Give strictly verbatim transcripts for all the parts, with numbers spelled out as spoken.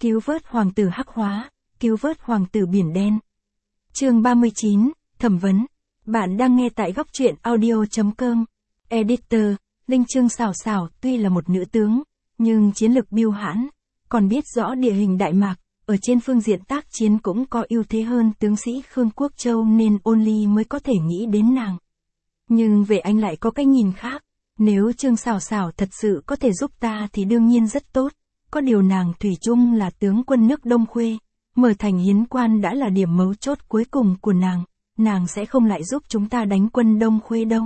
cứu vớt hoàng tử hắc hóa, cứu vớt hoàng tử biển đen. Chương ba mươi chín, thẩm vấn. Bạn đang nghe tại góc truyện audio chấm com. Editor, Linh Chương Xảo Xảo tuy là một nữ tướng, nhưng chiến lực biêu hãn, còn biết rõ địa hình Đại Mạc, ở trên phương diện tác chiến cũng có ưu thế hơn tướng sĩ Khương Quốc Châu nên Ôn Ly mới có thể nghĩ đến nàng. Nhưng về anh lại có cái nhìn khác, nếu Chương Xảo Xảo thật sự có thể giúp ta thì đương nhiên rất tốt, có điều nàng thủy chung là tướng quân nước Đông Khuê, mở thành hiến quan đã là điểm mấu chốt cuối cùng của nàng, nàng sẽ không lại giúp chúng ta đánh quân Đông Khuê đâu.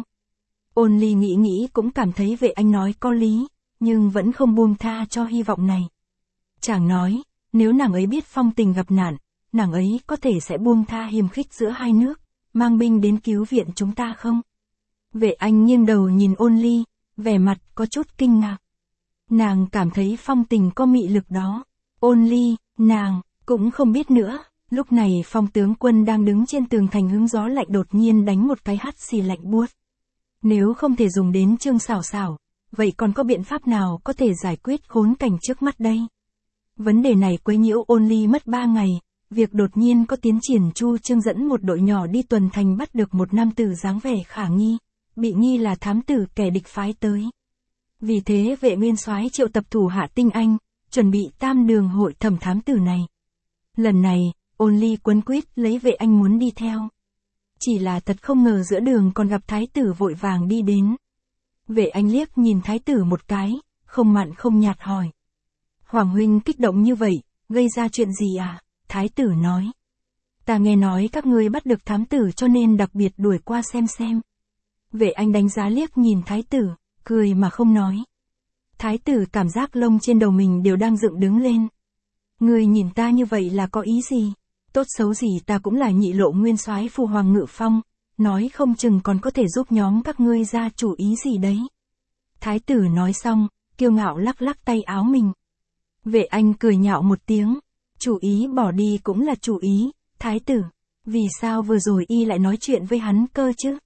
Ôn Ly nghĩ nghĩ cũng cảm thấy vệ anh nói có lý, nhưng vẫn không buông tha cho hy vọng này. Chàng nói, nếu nàng ấy biết phong tình gặp nạn, nàng ấy có thể sẽ buông tha hiềm khích giữa hai nước, mang binh đến cứu viện chúng ta không? Vệ anh nghiêng đầu nhìn Ôn Ly, vẻ mặt có chút kinh ngạc. Nàng cảm thấy phong tình có mị lực đó. Ôn Ly, nàng, cũng không biết nữa. Lúc này Phong tướng quân đang đứng trên tường thành hứng gió lạnh đột nhiên đánh một cái hắt xì lạnh buốt. Nếu không thể dùng đến Chương Xảo Xảo, vậy còn có biện pháp nào có thể giải quyết khốn cảnh trước mắt đây? Vấn đề này quấy nhiễu Ôn Ly mất ba ngày, việc đột nhiên có tiến triển Chu Chương dẫn một đội nhỏ đi tuần thành bắt được một nam tử dáng vẻ khả nghi, bị nghi là thám tử kẻ địch phái tới. Vì thế vệ nguyên soái triệu tập thủ hạ tinh anh, chuẩn bị tam đường hội thẩm thám tử này. Lần này, Ôn Ly quấn quýt lấy vệ anh muốn đi theo. Chỉ là thật không ngờ giữa đường còn gặp thái tử vội vàng đi đến. Vệ anh liếc nhìn thái tử một cái, không mặn không nhạt hỏi. Hoàng huynh kích động như vậy, gây ra chuyện gì à? Thái tử nói. Ta nghe nói các ngươi bắt được thám tử cho nên đặc biệt đuổi qua xem xem. Vệ anh đánh giá liếc nhìn thái tử, cười mà không nói. Thái tử cảm giác lông trên đầu mình đều đang dựng đứng lên. Ngươi nhìn ta như vậy là có ý gì? Tốt xấu gì ta cũng là nhị lộ nguyên soái Phu Hoàng Ngự Phong, nói không chừng còn có thể giúp nhóm các ngươi ra chủ ý gì đấy. Thái tử nói xong, kiêu ngạo lắc lắc tay áo mình. Vệ anh cười nhạo một tiếng, chủ ý bỏ đi cũng là chủ ý, thái tử, vì sao vừa rồi y lại nói chuyện với hắn cơ chứ?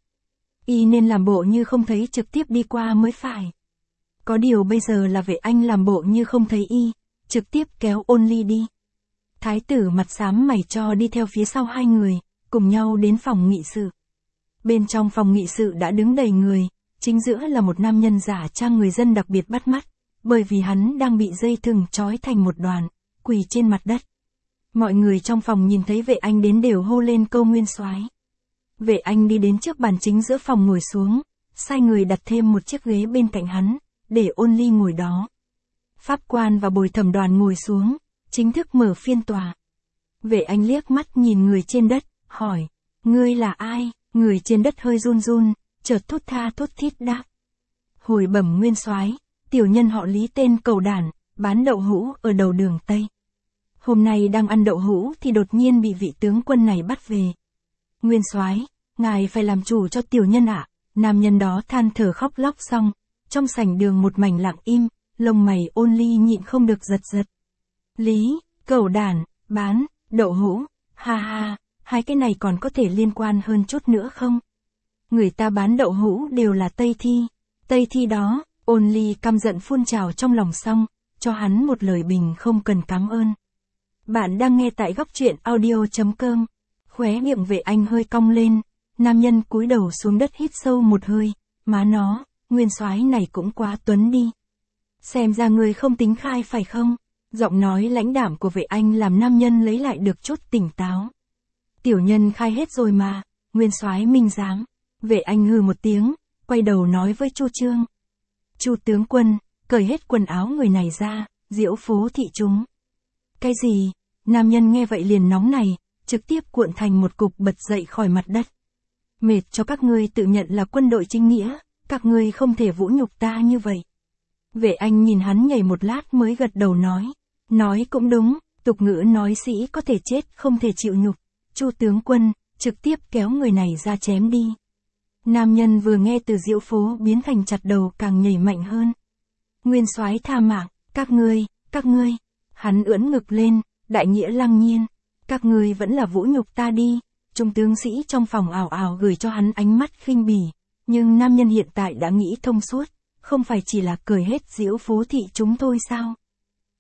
Y nên làm bộ như không thấy trực tiếp đi qua mới phải. Có điều bây giờ là vệ anh làm bộ như không thấy y, trực tiếp kéo Ôn Ly đi. Thái tử mặt xám mày cho đi theo phía sau hai người, cùng nhau đến phòng nghị sự. Bên trong phòng nghị sự đã đứng đầy người, chính giữa là một nam nhân giả trang người dân đặc biệt bắt mắt, bởi vì hắn đang bị dây thừng trói thành một đoàn, quỳ trên mặt đất. Mọi người trong phòng nhìn thấy vệ anh đến đều hô lên câu nguyên soái. Vệ anh đi đến trước bàn chính giữa phòng ngồi xuống, sai người đặt thêm một chiếc ghế bên cạnh hắn, để Ôn Ly ngồi đó. Pháp quan và bồi thẩm đoàn ngồi xuống, chính thức mở phiên tòa. Vệ anh liếc mắt nhìn người trên đất, hỏi, ngươi là ai? Người trên đất hơi run run, chợt thốt tha thốt thít đáp. Hồi bẩm nguyên soái, tiểu nhân họ Lý tên Cầu Đản, bán đậu hũ ở đầu đường Tây. Hôm nay đang ăn đậu hũ thì đột nhiên bị vị tướng quân này bắt về. Nguyên soái, ngài phải làm chủ cho tiểu nhân ạ. Nam nhân đó than thở khóc lóc xong, trong sảnh đường một mảnh lặng im, lông mày Ôn Ly nhịn không được giật giật. Lý, Cầu Đản, bán, đậu hũ, ha ha, hai cái này còn có thể liên quan hơn chút nữa không? Người ta bán đậu hũ đều là Tây Thi, Tây Thi đó, Ôn Ly căm giận phun trào trong lòng xong, cho hắn một lời bình không cần cảm ơn. Bạn đang nghe tại góc truyện audio chấm com. Khóe miệng vệ anh hơi cong lên, nam nhân cúi đầu xuống đất hít sâu một hơi, má nó, nguyên soái này cũng quá tuấn đi. Xem ra người không tính khai phải không? Giọng nói lãnh đạm của vệ anh làm nam nhân lấy lại được chút tỉnh táo. Tiểu nhân khai hết rồi mà, nguyên soái minh giám. Vệ anh hừ một tiếng, quay đầu nói với Chu Chương. Chu tướng quân, cởi hết quần áo người này ra, diễu phố thị chúng. Cái gì? Nam nhân nghe vậy liền nóng này, trực tiếp cuộn thành một cục bật dậy khỏi mặt đất. Mệt cho các ngươi tự nhận là quân đội chính nghĩa, các ngươi không thể vũ nhục ta như vậy. Vệ anh nhìn hắn nhảy một lát mới gật đầu nói. Nói cũng đúng, tục ngữ nói sĩ có thể chết không thể chịu nhục. Chu tướng quân, trực tiếp kéo người này ra chém đi. Nam nhân vừa nghe từ diễu phố biến thành chặt đầu càng nhảy mạnh hơn. Nguyên soái tha mạng, các ngươi, các ngươi. Hắn ưỡn ngực lên, đại nghĩa lăng nhiên. Các ngươi vẫn là vũ nhục ta đi. Trung tướng sĩ trong phòng ảo ảo gửi cho hắn ánh mắt khinh bỉ. Nhưng nam nhân hiện tại đã nghĩ thông suốt, không phải chỉ là cởi hết diễu phố thị chúng thôi sao?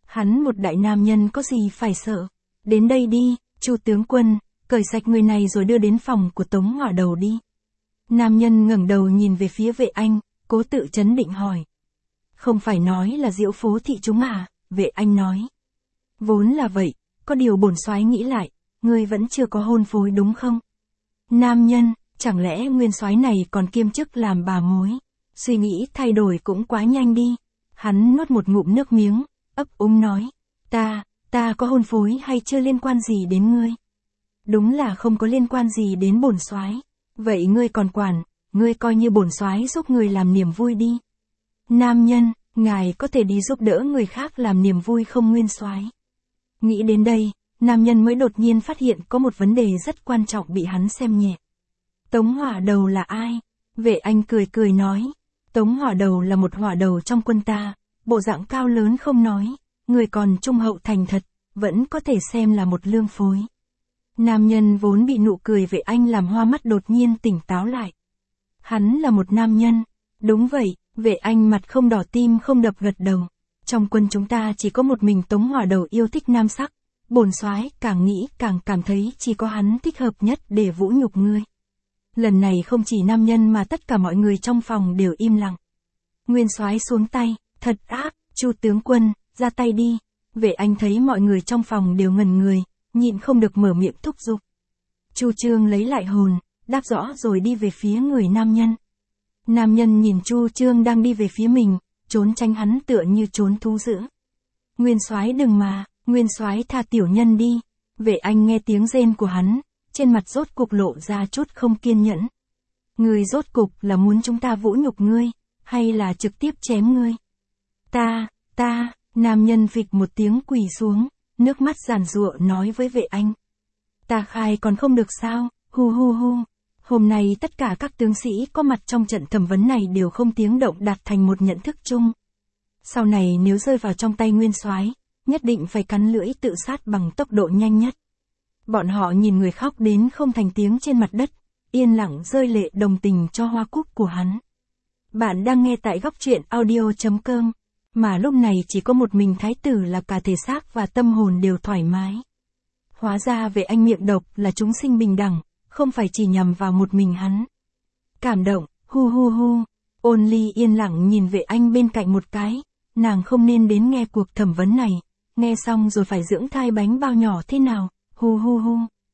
Hắn một đại nam nhân có gì phải sợ. Đến đây đi, Chu tướng quân, cởi sạch người này rồi đưa đến phòng của Tống Hỏa Đầu đi. Nam nhân ngẩng đầu nhìn về phía Vệ Anh, cố tự trấn định hỏi. Không phải nói là diễu phố thị chúng à, Vệ Anh nói. Vốn là vậy, có điều bổn soái nghĩ lại, ngươi vẫn chưa có hôn phối đúng không? Nam nhân, chẳng lẽ nguyên soái này còn kiêm chức làm bà mối? Suy nghĩ thay đổi cũng quá nhanh đi. Hắn nuốt một ngụm nước miếng, ấp úng nói. Ta, ta có hôn phối hay chưa liên quan gì đến ngươi? Đúng là không có liên quan gì đến bổn soái. Vậy ngươi còn quản, ngươi coi như bổn soái giúp người làm niềm vui đi. Nam nhân, ngài có thể đi giúp đỡ người khác làm niềm vui không nguyên soái? Nghĩ đến đây, nam nhân mới đột nhiên phát hiện có một vấn đề rất quan trọng bị hắn xem nhẹ. Tống Hỏa Đầu là ai? Vệ Anh cười cười nói. Tống Hỏa Đầu là một hỏa đầu trong quân ta, bộ dạng cao lớn không nói, người còn trung hậu thành thật, vẫn có thể xem là một lương phối. Nam nhân vốn bị nụ cười Vệ Anh làm hoa mắt đột nhiên tỉnh táo lại. Hắn là một nam nhân. Đúng vậy, Vệ Anh mặt không đỏ tim không đập gật đầu. Trong quân chúng ta chỉ có một mình Tống Hỏa Đầu yêu thích nam sắc, bổn soái càng nghĩ càng cảm thấy chỉ có hắn thích hợp nhất để vũ nhục ngươi. Lần này không chỉ nam nhân mà tất cả mọi người trong phòng đều im lặng. Nguyên soái xuống tay, thật ác, Chu tướng quân, ra tay đi. Vệ Anh thấy mọi người trong phòng đều ngẩn người, nhịn không được mở miệng thúc giục. Chu Trương lấy lại hồn, đáp rõ rồi đi về phía người nam nhân. Nam nhân nhìn Chu Trương đang đi về phía mình, trốn tránh hắn tựa như trốn thú dữ. Nguyên soái đừng mà, Nguyên soái tha tiểu nhân đi. Vệ Anh nghe tiếng rên của hắn, trên mặt rốt cục lộ ra chút không kiên nhẫn. Ngươi rốt cục là muốn chúng ta vũ nhục ngươi, hay là trực tiếp chém ngươi? Ta, ta, nam nhân phịch một tiếng quỳ xuống, nước mắt giàn giụa nói với Vệ Anh. Ta khai còn không được sao, hu hu hu. Hôm nay tất cả các tướng sĩ có mặt trong trận thẩm vấn này đều không tiếng động đạt thành một nhận thức chung. Sau này nếu rơi vào trong tay nguyên soái, nhất định phải cắn lưỡi tự sát bằng tốc độ nhanh nhất. Bọn họ nhìn người khóc đến không thành tiếng trên mặt đất, yên lặng rơi lệ đồng tình cho hoa cúc của hắn. Bạn đang nghe tại góc truyện audio chấm com, mà lúc này chỉ có một mình thái tử là cả thể xác và tâm hồn đều thoải mái. Hóa ra Vệ Anh miệng độc là chúng sinh bình đẳng, không phải chỉ nhằm vào một mình hắn. Cảm động, hu hu hu, Ôn Ly yên lặng nhìn Vệ Anh bên cạnh một cái, nàng không nên đến nghe cuộc thẩm vấn này, nghe xong rồi phải dưỡng thai bánh bao nhỏ thế nào, hu hu hu.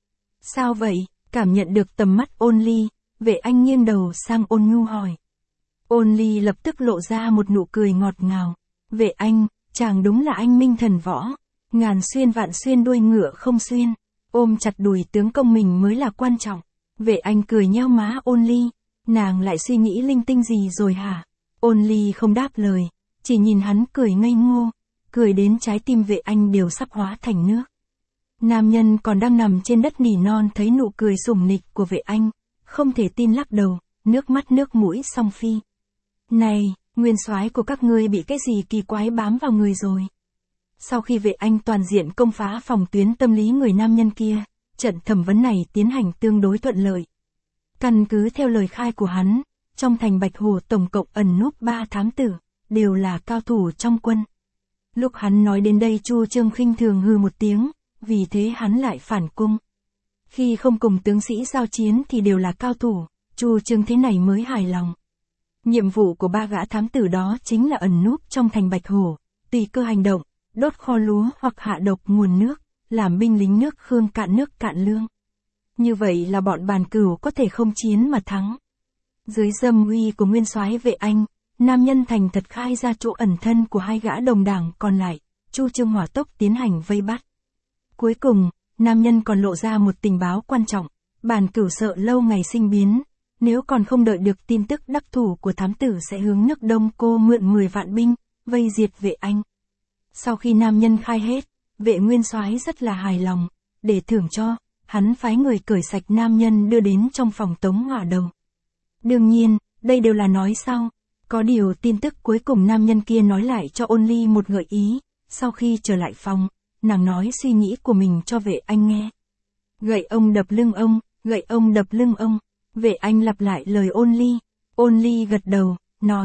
Sao vậy? Cảm nhận được tầm mắt Ôn Ly, Vệ Anh nghiêng đầu sang Ôn Nhu hỏi. Ôn Ly lập tức lộ ra một nụ cười ngọt ngào. Vệ Anh, chàng đúng là anh minh thần võ, ngàn xuyên vạn xuyên đuôi ngựa không xuyên, ôm chặt đùi tướng công mình mới là quan trọng. Vệ Anh cười nheo má Ôn Ly, nàng lại suy nghĩ linh tinh gì rồi hả? Ôn Ly không đáp lời, chỉ nhìn hắn cười ngây ngô, cười đến trái tim Vệ Anh đều sắp hóa thành nước. Nam nhân còn đang nằm trên đất nỉ non thấy nụ cười sủng nịch của Vệ Anh, không thể tin lắc đầu, nước mắt nước mũi song phi. Này, nguyên soái của các ngươi bị cái gì kỳ quái bám vào người rồi? Sau khi Vệ Anh toàn diện công phá phòng tuyến tâm lý người nam nhân kia, trận thẩm vấn này tiến hành tương đối thuận lợi. Căn cứ theo lời khai của hắn, trong thành Bạch Hồ tổng cộng ẩn núp ba thám tử, đều là cao thủ trong quân. Lúc hắn nói đến đây Chu Trương khinh thường hừ một tiếng, vì thế hắn lại phản cung. Khi không cùng tướng sĩ giao chiến thì đều là cao thủ, Chu Trương thế này mới hài lòng. Nhiệm vụ của ba gã thám tử đó chính là ẩn núp trong thành Bạch Hồ, tùy cơ hành động, đốt kho lúa hoặc hạ độc nguồn nước, làm binh lính nước Khương cạn nước cạn lương. Như vậy là bọn Bàn Cửu có thể không chiến mà thắng. Dưới dâm uy của nguyên soái Vệ Anh, nam nhân thành thật khai ra chỗ ẩn thân của hai gã đồng đảng còn lại, Chu Trương hỏa tốc tiến hành vây bắt. Cuối cùng, nam nhân còn lộ ra một tình báo quan trọng, Bàn Cửu sợ lâu ngày sinh biến, nếu còn không đợi được tin tức đắc thủ của thám tử sẽ hướng nước Đông Cô mượn mười vạn binh, vây diệt Vệ Anh. Sau khi nam nhân khai hết, Vệ nguyên soái rất là hài lòng, để thưởng cho, hắn phái người cởi sạch nam nhân đưa đến trong phòng Tống Hỏa Đầu. Đương nhiên, đây đều là nói sau, có điều tin tức cuối cùng nam nhân kia nói lại cho Ôn Ly một gợi ý, sau khi trở lại phòng, nàng nói suy nghĩ của mình cho Vệ Anh nghe. Gậy ông đập lưng ông, gậy ông đập lưng ông, Vệ Anh lặp lại lời Ôn Ly, Ôn Ly gật đầu, nói,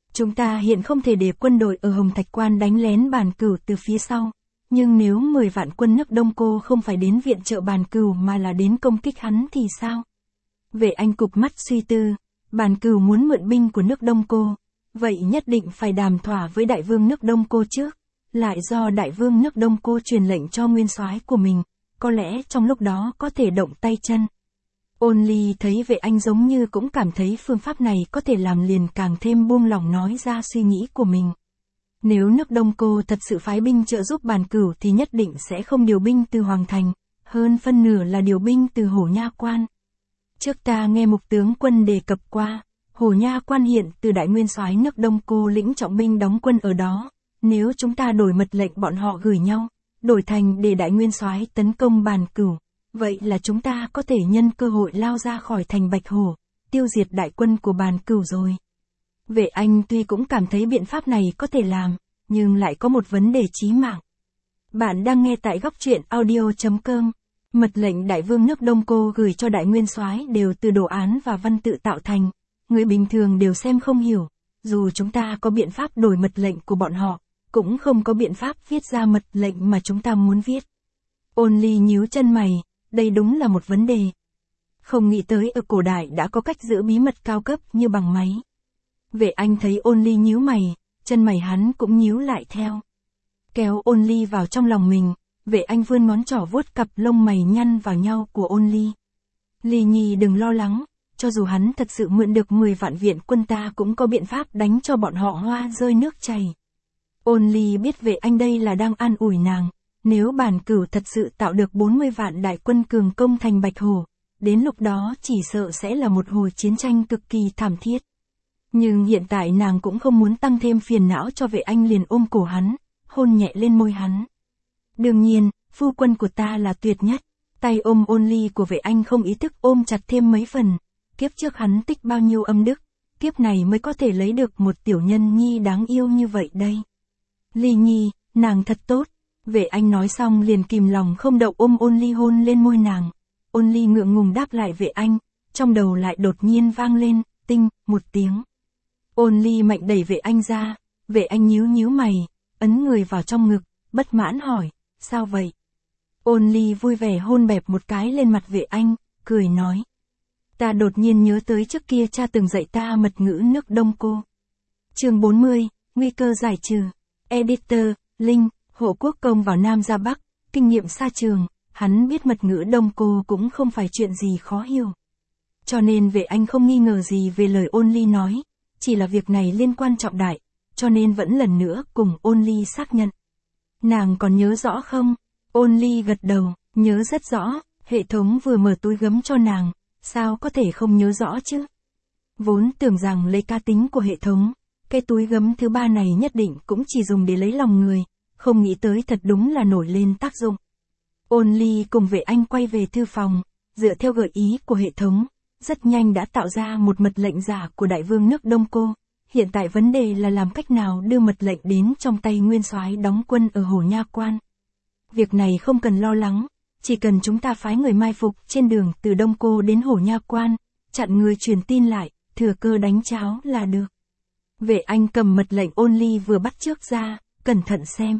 Chúng ta hiện không thể để quân đội ở Hồng Thạch Quan đánh lén Bàn Cửu từ phía sau. Nhưng nếu mười vạn quân nước Đông Cô không phải đến viện trợ Bàn Cửu mà là đến công kích hắn thì sao? Vệ Anh cụp mắt suy tư, Bàn Cửu muốn mượn binh của nước Đông Cô. Vậy nhất định phải đàm thỏa với đại vương nước Đông Cô trước. Lại do đại vương nước Đông Cô truyền lệnh cho nguyên soái của mình. Có lẽ trong lúc đó có thể động tay chân. Ôn Ly thấy Vệ Anh giống như cũng cảm thấy phương pháp này có thể làm liền càng thêm buông lòng nói ra suy nghĩ của mình. Nếu nước Đông Cô thật sự phái binh trợ giúp Bàn Cửu thì nhất định sẽ không điều binh từ Hoàng Thành, hơn phân nửa là điều binh từ Hổ Nha Quan. Trước ta nghe mục tướng quân đề cập qua, Hổ Nha Quan hiện từ đại nguyên soái nước Đông Cô lĩnh trọng binh đóng quân ở đó, nếu chúng ta đổi mật lệnh bọn họ gửi nhau, đổi thành để đại nguyên soái tấn công Bàn Cửu, vậy là chúng ta có thể nhân cơ hội lao ra khỏi thành Bạch Hổ, tiêu diệt đại quân của Bàn Cửu rồi. Vệ Anh tuy cũng cảm thấy biện pháp này có thể làm, nhưng lại có một vấn đề chí mạng. Bạn đang nghe tại góc truyện audio chấm com. Mật lệnh đại vương nước Đông Cô gửi cho đại nguyên soái đều từ đồ án và văn tự tạo thành, người bình thường đều xem không hiểu, dù chúng ta có biện pháp đổi mật lệnh của bọn họ, cũng không có biện pháp viết ra mật lệnh mà chúng ta muốn viết. Ôn Ly nhíu chân mày, đây đúng là một vấn đề. Không nghĩ tới ở cổ đại đã có cách giữ bí mật cao cấp như bằng máy. Vệ Anh thấy Ôn Ly nhíu mày, chân mày hắn cũng nhíu lại theo. Kéo Ôn Ly vào trong lòng mình, Vệ Anh vươn ngón trỏ vuốt cặp lông mày nhăn vào nhau của Ôn Ly. Ly Nhi đừng lo lắng, cho dù hắn thật sự mượn được mười vạn viện quân ta cũng có biện pháp đánh cho bọn họ hoa rơi nước chảy. Ôn Ly biết Vệ Anh đây là đang an ủi nàng, nếu Bàn Cửu thật sự tạo được bốn mươi vạn đại quân cường công thành Bạch Hổ, đến lúc đó chỉ sợ sẽ là một hồi chiến tranh cực kỳ thảm thiết. Nhưng hiện tại nàng cũng không muốn tăng thêm phiền não cho Vệ Anh, liền ôm cổ hắn, hôn nhẹ lên môi hắn. Đương nhiên, phu quân của ta là tuyệt nhất. Tay ôm Ôn Ly của Vệ Anh không ý thức ôm chặt thêm mấy phần. Kiếp trước hắn tích bao nhiêu âm đức, kiếp này mới có thể lấy được một tiểu nhân nhi đáng yêu như vậy đây. Ly Nhi, nàng thật tốt. Vệ Anh nói xong liền kìm lòng không đậu ôm Ôn Ly hôn lên môi nàng. Ôn Ly ngượng ngùng đáp lại Vệ Anh, trong đầu lại đột nhiên vang lên, tinh, một tiếng. Ôn Ly mạnh đẩy Vệ Anh ra, Vệ Anh nhíu nhíu mày, ấn người vào trong ngực, bất mãn hỏi, sao vậy? Ôn Ly vui vẻ hôn bẹp một cái lên mặt Vệ Anh, cười nói. Ta đột nhiên nhớ tới trước kia cha từng dạy ta mật ngữ nước Đông Cô. Chương bốn mươi, nguy cơ giải trừ. Editor, Linh, hộ quốc công vào Nam ra Bắc, kinh nghiệm xa trường, hắn biết mật ngữ Đông Cô cũng không phải chuyện gì khó hiểu. Cho nên Vệ Anh không nghi ngờ gì về lời Ôn Ly nói, chỉ là việc này liên quan trọng đại, cho nên vẫn lần nữa cùng Ôn Ly xác nhận. Nàng còn nhớ rõ không? Ôn Ly gật đầu, nhớ rất rõ, hệ thống vừa mở túi gấm cho nàng, sao có thể không nhớ rõ chứ? Vốn tưởng rằng lấy cá tính của hệ thống, cái túi gấm thứ ba này nhất định cũng chỉ dùng để lấy lòng người, không nghĩ tới thật đúng là nổi lên tác dụng. Ôn Ly cùng Vệ Anh quay về thư phòng, dựa theo gợi ý của hệ thống, rất nhanh đã tạo ra một mật lệnh giả của đại vương nước Đông Cô. Hiện tại vấn đề là làm cách nào đưa mật lệnh đến trong tay nguyên soái đóng quân ở Hổ Nha Quan. Việc này không cần lo lắng, chỉ cần chúng ta phái người mai phục trên đường từ Đông Cô đến Hổ Nha Quan, chặn người truyền tin lại, thừa cơ đánh cháo là được. Vệ Anh cầm mật lệnh Ôn Ly vừa bắt trước ra, cẩn thận xem.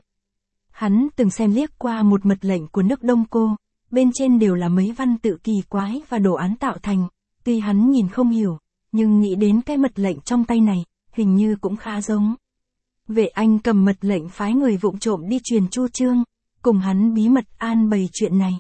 Hắn từng xem liếc qua một mật lệnh của nước Đông Cô, bên trên đều là mấy văn tự kỳ quái và đồ án tạo thành, tuy hắn nhìn không hiểu, nhưng nghĩ đến cái mật lệnh trong tay này, hình như cũng khá giống. Vệ Anh cầm mật lệnh phái người vụng trộm đi truyền chu chương, cùng hắn bí mật an bày chuyện này.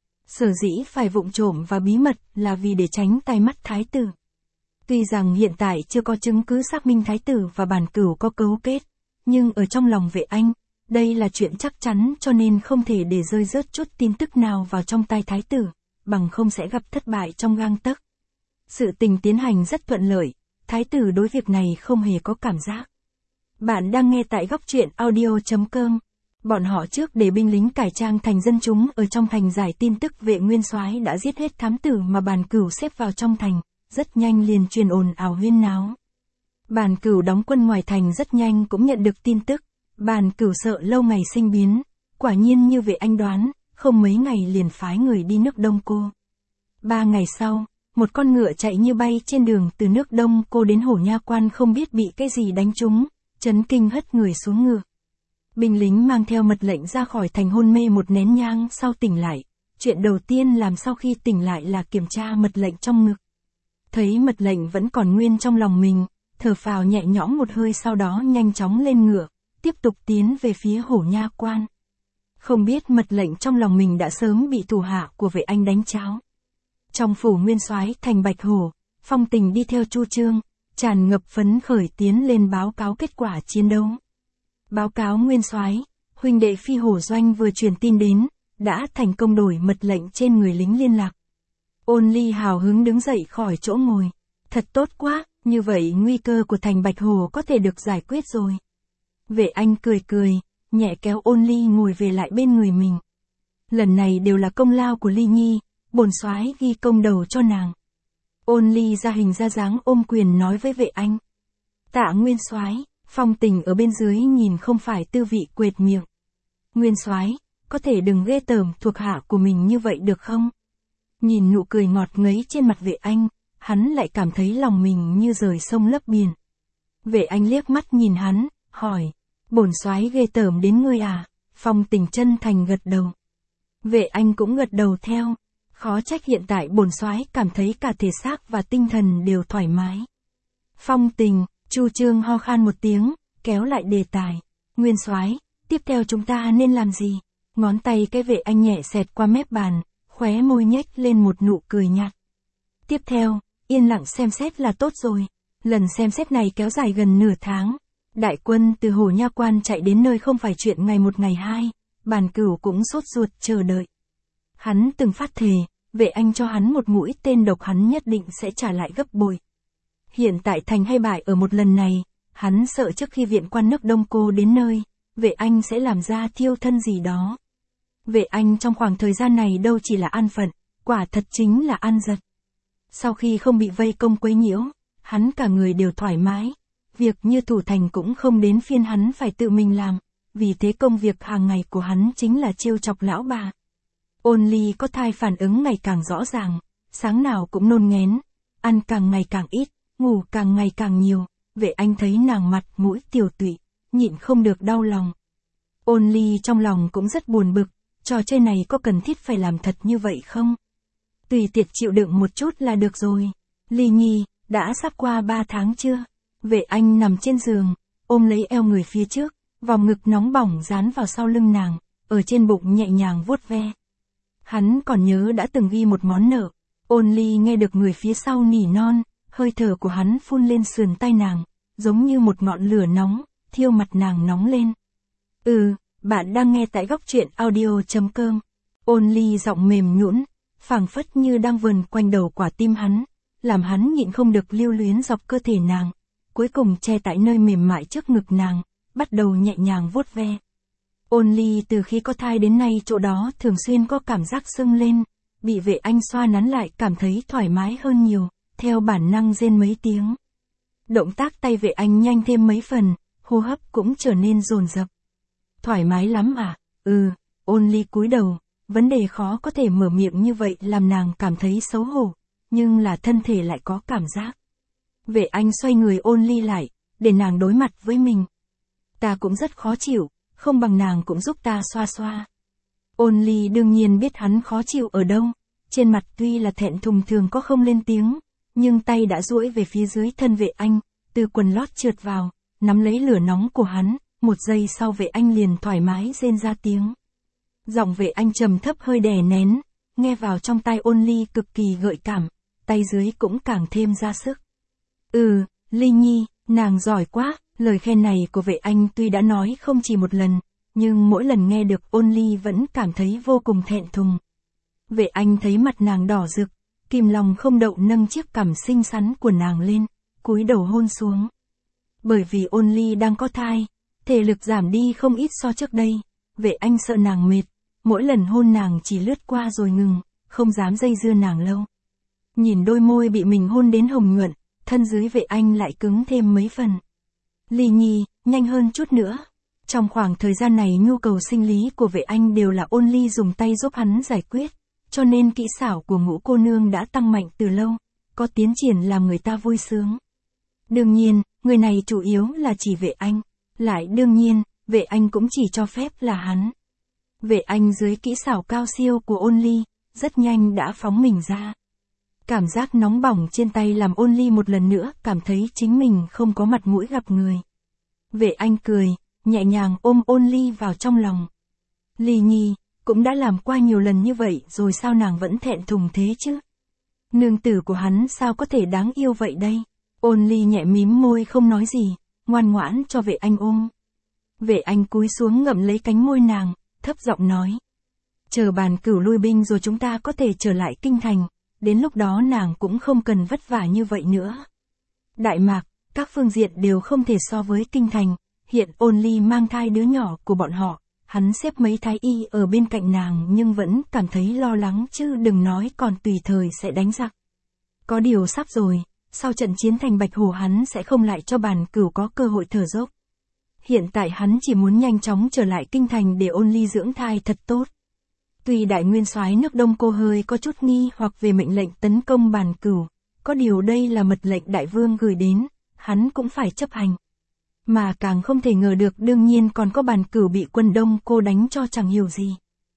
Sở dĩ phải vụng trộm và bí mật là vì để tránh tai mắt thái tử. Tuy rằng hiện tại chưa có chứng cứ xác minh thái tử và Bàn Cửu có cấu kết, nhưng ở trong lòng Vệ Anh, đây là chuyện chắc chắn cho nên không thể để rơi rớt chút tin tức nào vào trong tay thái tử, bằng không sẽ gặp thất bại trong gang tấc. Sự tình tiến hành rất thuận lợi, thái tử đối việc này không hề có cảm giác. Bạn đang nghe tại góc truyện audio chấm com. Bọn họ trước để binh lính cải trang thành dân chúng ở trong thành giải tin tức Vệ nguyên soái đã giết hết thám tử mà Bàn Cửu xếp vào trong thành, rất nhanh liền truyền ồn ào huyên náo. Bàn Cửu đóng quân ngoài thành rất nhanh cũng nhận được tin tức, Bàn Cửu sợ lâu ngày sinh biến, quả nhiên như Vệ Anh đoán, không mấy ngày liền phái người đi nước Đông Cô. Ba ngày sau, một con ngựa chạy như bay trên đường từ nước Đông Cô đến Hổ Nha Quan không biết bị cái gì đánh trúng, chấn kinh hất người xuống ngựa. Binh lính mang theo mật lệnh ra khỏi thành hôn mê một nén nhang sau tỉnh lại. Chuyện đầu tiên làm sau khi tỉnh lại là kiểm tra mật lệnh trong ngực. Thấy mật lệnh vẫn còn nguyên trong lòng mình, thở phào nhẹ nhõm một hơi sau đó nhanh chóng lên ngựa, tiếp tục tiến về phía Hổ Nha Quan. Không biết mật lệnh trong lòng mình đã sớm bị thủ hạ của Vệ Anh đánh cháo. Trong phủ nguyên soái thành Bạch Hổ, Phong Tình đi theo Chu Chương, tràn ngập phấn khởi tiến lên báo cáo kết quả chiến đấu. Báo cáo nguyên soái, huynh đệ Phi Hổ Doanh vừa truyền tin đến, đã thành công đổi mật lệnh trên người lính liên lạc. Ôn Ly hào hứng đứng dậy khỏi chỗ ngồi. Thật tốt quá, như vậy nguy cơ của thành Bạch Hổ có thể được giải quyết rồi. Vệ Anh cười cười, nhẹ kéo Ôn Ly ngồi về lại bên người mình. Lần này đều là công lao của Ly Nhi, bổn soái ghi công đầu cho nàng. Ôn Ly ra hình ra dáng ôm quyền nói với Vệ Anh. Tạ nguyên soái. Phong Tình ở bên dưới nhìn không phải tư vị quệt miệng. Nguyên soái, có thể đừng ghê tởm thuộc hạ của mình như vậy được không? Nhìn nụ cười ngọt ngấy trên mặt Vệ Anh, hắn lại cảm thấy lòng mình như rời sông lấp biển. Vệ Anh liếc mắt nhìn hắn, hỏi, bổn soái ghê tởm đến ngươi à? Phong Tình chân thành gật đầu. Vệ Anh cũng gật đầu theo, khó trách hiện tại bổn soái cảm thấy cả thể xác và tinh thần đều thoải mái. Phong Tình, Chu Chương ho khan một tiếng, kéo lại đề tài. Nguyên soái, tiếp theo chúng ta nên làm gì? Ngón tay cái Vệ Anh nhẹ xẹt qua mép bàn, khóe môi nhếch lên một nụ cười nhạt. Tiếp theo, yên lặng xem xét là tốt rồi. Lần xem xét này kéo dài gần nửa tháng. Đại quân từ Hổ Nha Quan chạy đến nơi không phải chuyện ngày một ngày hai, Bàn Cửu cũng sốt ruột chờ đợi. Hắn từng phát thề, Vệ Anh cho hắn một mũi tên độc hắn nhất định sẽ trả lại gấp bội. Hiện tại thành hay bại ở một lần này, hắn sợ trước khi viện quan nước Đông Cô đến nơi, Vệ Anh sẽ làm ra thiêu thân gì đó. Vệ Anh trong khoảng thời gian này đâu chỉ là an phận, quả thật chính là an giật. Sau khi không bị vây công quấy nhiễu, hắn cả người đều thoải mái. Việc như thủ thành cũng không đến phiên hắn phải tự mình làm, vì thế công việc hàng ngày của hắn chính là trêu chọc lão bà. Ôn Ly có thai phản ứng ngày càng rõ ràng, sáng nào cũng nôn nghén, ăn càng ngày càng ít, ngủ càng ngày càng nhiều. Vệ Anh thấy nàng mặt mũi tiều tụy, nhịn không được đau lòng. Ôn Ly trong lòng cũng rất buồn bực, trò chơi này có cần thiết phải làm thật như vậy không? Tùy tiệc chịu đựng một chút là được rồi. Ly Nhi, đã sắp qua ba tháng chưa? Vệ Anh nằm trên giường, ôm lấy eo người phía trước, vòng ngực nóng bỏng dán vào sau lưng nàng, ở trên bụng nhẹ nhàng vuốt ve. Hắn còn nhớ đã từng ghi một món nợ. Ôn Ly nghe được người phía sau nỉ non, hơi thở của hắn phun lên sườn tay nàng, giống như một ngọn lửa nóng, thiêu mặt nàng nóng lên. Ừ, bạn đang nghe tại góc truyện audio chấm com. Ôn Ly giọng mềm nhũn, phảng phất như đang vần quanh đầu quả tim hắn, làm hắn nhịn không được lưu luyến dọc cơ thể nàng, cuối cùng che tại nơi mềm mại trước ngực nàng, bắt đầu nhẹ nhàng vuốt ve. Ôn Ly từ khi có thai đến nay chỗ đó thường xuyên có cảm giác sưng lên, bị Vệ Anh xoa nắn lại cảm thấy thoải mái hơn nhiều, theo bản năng rên mấy tiếng. Động tác tay Vệ Anh nhanh thêm mấy phần, hô hấp cũng trở nên dồn dập. Thoải mái lắm à? Ừ, Ôn Ly cúi đầu, vấn đề khó có thể mở miệng như vậy làm nàng cảm thấy xấu hổ, nhưng là thân thể lại có cảm giác. Vệ Anh xoay người Ôn Ly lại, để nàng đối mặt với mình. Ta cũng rất khó chịu, không bằng nàng cũng giúp ta xoa xoa. Ôn Ly đương nhiên biết hắn khó chịu ở đâu, trên mặt tuy là thẹn thùng thường có không lên tiếng, nhưng tay đã duỗi về phía dưới thân Vệ Anh, từ quần lót trượt vào, nắm lấy lửa nóng của hắn, một giây sau Vệ Anh liền thoải mái rên ra tiếng. Giọng Vệ Anh trầm thấp hơi đè nén, nghe vào trong tai Ôn Ly cực kỳ gợi cảm, tay dưới cũng càng thêm ra sức. Ừ, Ly Nhi, nàng giỏi quá. Lời khen này của Vệ Anh tuy đã nói không chỉ một lần, nhưng mỗi lần nghe được Ôn Ly vẫn cảm thấy vô cùng thẹn thùng. Vệ Anh thấy mặt nàng đỏ rực, kìm lòng không đậu nâng chiếc cằm xinh xắn của nàng lên, cúi đầu hôn xuống. Bởi vì Ôn Ly đang có thai, thể lực giảm đi không ít so trước đây, Vệ Anh sợ nàng mệt, mỗi lần hôn nàng chỉ lướt qua rồi ngừng, không dám dây dưa nàng lâu. Nhìn đôi môi bị mình hôn đến hồng nhuận, thân dưới Vệ Anh lại cứng thêm mấy phần. Ly Nhi, nhanh hơn chút nữa. Trong khoảng thời gian này nhu cầu sinh lý của Vệ Anh đều là Ôn Ly dùng tay giúp hắn giải quyết, cho nên kỹ xảo của Ngũ cô nương đã tăng mạnh từ lâu, có tiến triển làm người ta vui sướng. Đương nhiên, người này chủ yếu là chỉ Vệ Anh. Lại đương nhiên, Vệ Anh cũng chỉ cho phép là hắn. Vệ Anh dưới kỹ xảo cao siêu của Ôn Ly, rất nhanh đã phóng mình ra. Cảm giác nóng bỏng trên tay làm Ôn Ly một lần nữa cảm thấy chính mình không có mặt mũi gặp người. Vệ Anh cười, nhẹ nhàng ôm Ôn Ly vào trong lòng. Ly Nhi, cũng đã làm qua nhiều lần như vậy rồi sao nàng vẫn thẹn thùng thế chứ? Nương tử của hắn sao có thể đáng yêu vậy đây? Ôn Ly nhẹ mím môi không nói gì, ngoan ngoãn cho Vệ Anh ôm. Vệ Anh cúi xuống ngậm lấy cánh môi nàng, thấp giọng nói. Chờ Bàn Cửu lui binh rồi chúng ta có thể trở lại kinh thành, đến lúc đó nàng cũng không cần vất vả như vậy nữa. Đại Mạc, các phương diện đều không thể so với kinh thành, hiện Ôn Ly mang thai đứa nhỏ của bọn họ, hắn xếp mấy thái y ở bên cạnh nàng nhưng vẫn cảm thấy lo lắng chứ đừng nói còn tùy thời sẽ đánh giặc. Có điều sắp rồi, sau trận chiến thành Bạch Hổ hắn sẽ không lại cho Bàn Cửu có cơ hội thở dốc. Hiện tại hắn chỉ muốn nhanh chóng trở lại kinh thành để Ôn Ly dưỡng thai thật tốt. Tuy đại nguyên soái nước Đông Cô hơi có chút nghi hoặc về mệnh lệnh tấn công Bàn Cửu, có điều đây là mật lệnh đại vương gửi đến, hắn cũng phải chấp hành. Mà càng không thể ngờ được đương nhiên còn có Bàn Cửu bị quân Đông Cô đánh cho chẳng hiểu gì.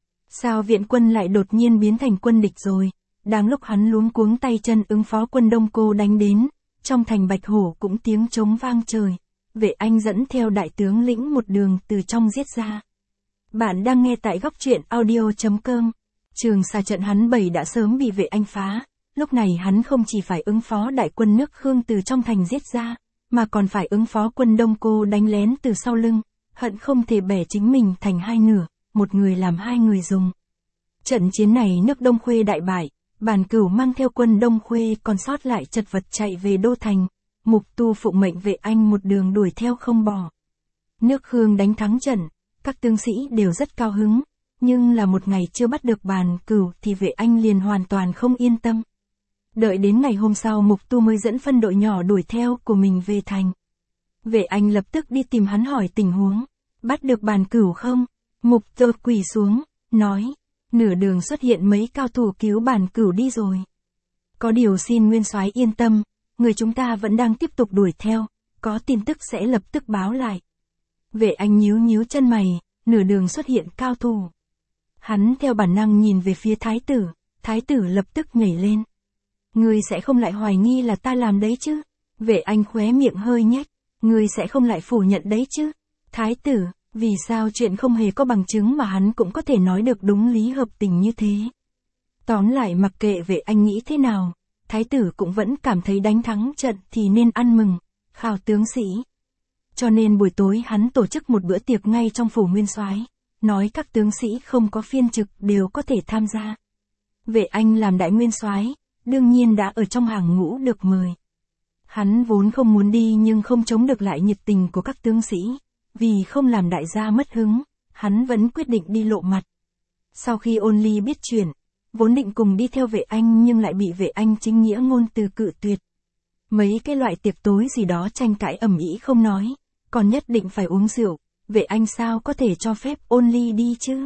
Sao viện quân lại đột nhiên biến thành quân địch rồi, đang lúc hắn luống cuống tay chân ứng phó quân Đông Cô đánh đến, trong thành Bạch Hổ cũng tiếng trống vang trời. Vệ Anh dẫn theo đại tướng lĩnh một đường từ trong giết ra. Bạn đang nghe tại góc truyện audio chấm com. Trường xà trận hắn bảy đã sớm bị Vệ Anh phá, lúc này hắn không chỉ phải ứng phó đại quân nước Khương từ trong thành giết ra, mà còn phải ứng phó quân Đông Cô đánh lén từ sau lưng, hận không thể bẻ chính mình thành hai nửa, một người làm hai người dùng. Trận chiến này nước Đông Khuê đại bại, Bàn Cửu mang theo quân Đông Khuê còn sót lại chật vật chạy về đô thành. Mục Tu phụng mệnh Vệ Anh một đường đuổi theo không bỏ. Nước Khương đánh thắng trận, các tướng sĩ đều rất cao hứng, nhưng là một ngày chưa bắt được Bàn Cửu thì Vệ Anh liền hoàn toàn không yên tâm. Đợi đến ngày hôm sau Mục Tu mới dẫn phân đội nhỏ đuổi theo của mình về thành. Vệ Anh lập tức đi tìm hắn hỏi tình huống, bắt được Bàn Cửu không? Mục Tu quỳ xuống, nói, nửa đường xuất hiện mấy cao thủ cứu Bàn Cửu đi rồi. Có điều xin nguyên soái yên tâm. Người chúng ta vẫn đang tiếp tục đuổi theo, có tin tức sẽ lập tức báo lại. Vệ Anh nhíu nhíu chân mày, nửa đường xuất hiện cao thủ. Hắn theo bản năng nhìn về phía thái tử, thái tử lập tức nhảy lên. Ngươi sẽ không lại hoài nghi là ta làm đấy chứ? Vệ Anh khóe miệng hơi nhếch, ngươi sẽ không lại phủ nhận đấy chứ? Thái tử, vì sao chuyện không hề có bằng chứng mà hắn cũng có thể nói được đúng lý hợp tình như thế? Tóm lại mặc kệ Vệ Anh nghĩ thế nào. Thái tử cũng vẫn cảm thấy đánh thắng trận thì nên ăn mừng, khảo tướng sĩ. Cho nên buổi tối hắn tổ chức một bữa tiệc ngay trong phủ nguyên soái, nói các tướng sĩ không có phiên trực đều có thể tham gia. Vệ Anh làm đại nguyên soái, đương nhiên đã ở trong hàng ngũ được mời. Hắn vốn không muốn đi nhưng không chống được lại nhiệt tình của các tướng sĩ, vì không làm đại gia mất hứng, hắn vẫn quyết định đi lộ mặt. Sau khi Ôn Ly biết chuyện, vốn định cùng đi theo Vệ Anh nhưng lại bị Vệ Anh chính nghĩa ngôn từ cự tuyệt. Mấy cái loại tiệc tối gì đó tranh cãi ầm ĩ không nói, còn nhất định phải uống rượu, Vệ Anh sao có thể cho phép Ôn Ly đi chứ?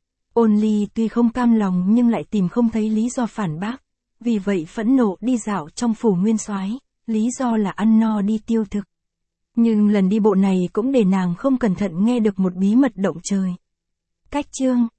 Ôn Ly tuy không cam lòng nhưng lại tìm không thấy lý do phản bác, vì vậy phẫn nộ đi dạo trong phủ nguyên soái, lý do là ăn no đi tiêu thực. Nhưng lần đi bộ này cũng để nàng không cẩn thận nghe được một bí mật động trời. Cách chương